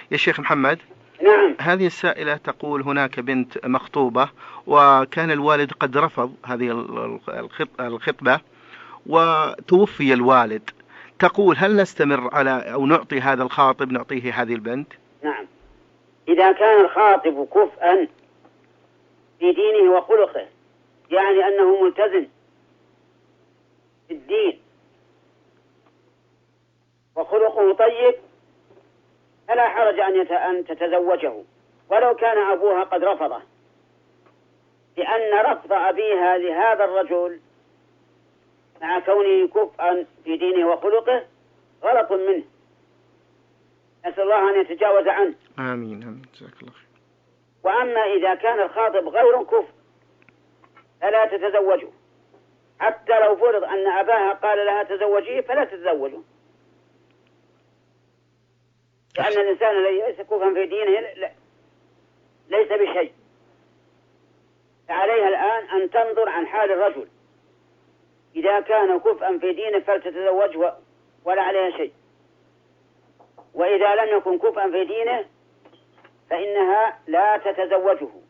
يا شيخ محمد. نعم. هذه السائلة تقول هناك بنت مخطوبة وكان الوالد قد رفض هذه الخطبة وتوفي الوالد، تقول هل نستمر على أو نعطي هذا الخاطب نعطيه هذه البنت؟ نعم، إذا كان الخاطب كفءا في دينه وخلقه، يعني أنه ملتزم في الدين وخلقه طيب، فلا حرج أن تتزوجه ولو كان أبوها قد رفضه، لأن رفض أبيها لهذا الرجل مع كونه كفءا في دينه وخلقه غلط منه، نسأل الله أن يتجاوز عنه. آمين آمين، جزاك الله خير. وأما إذا كان الخاطب غير كفء فلا تتزوجه، حتى لو فرض أن أباها قال لها تزوجيه فلا تتزوجه، لأن الإنسان الذي ليس كفءا في دينه ليس بشيء، فعليها الآن أن تنظر عن حال الرجل، إذا كان كفءا في دينه فلتتزوجه ولا عليها شيء، وإذا لم يكن كفءا في دينه فإنها لا تتزوجه.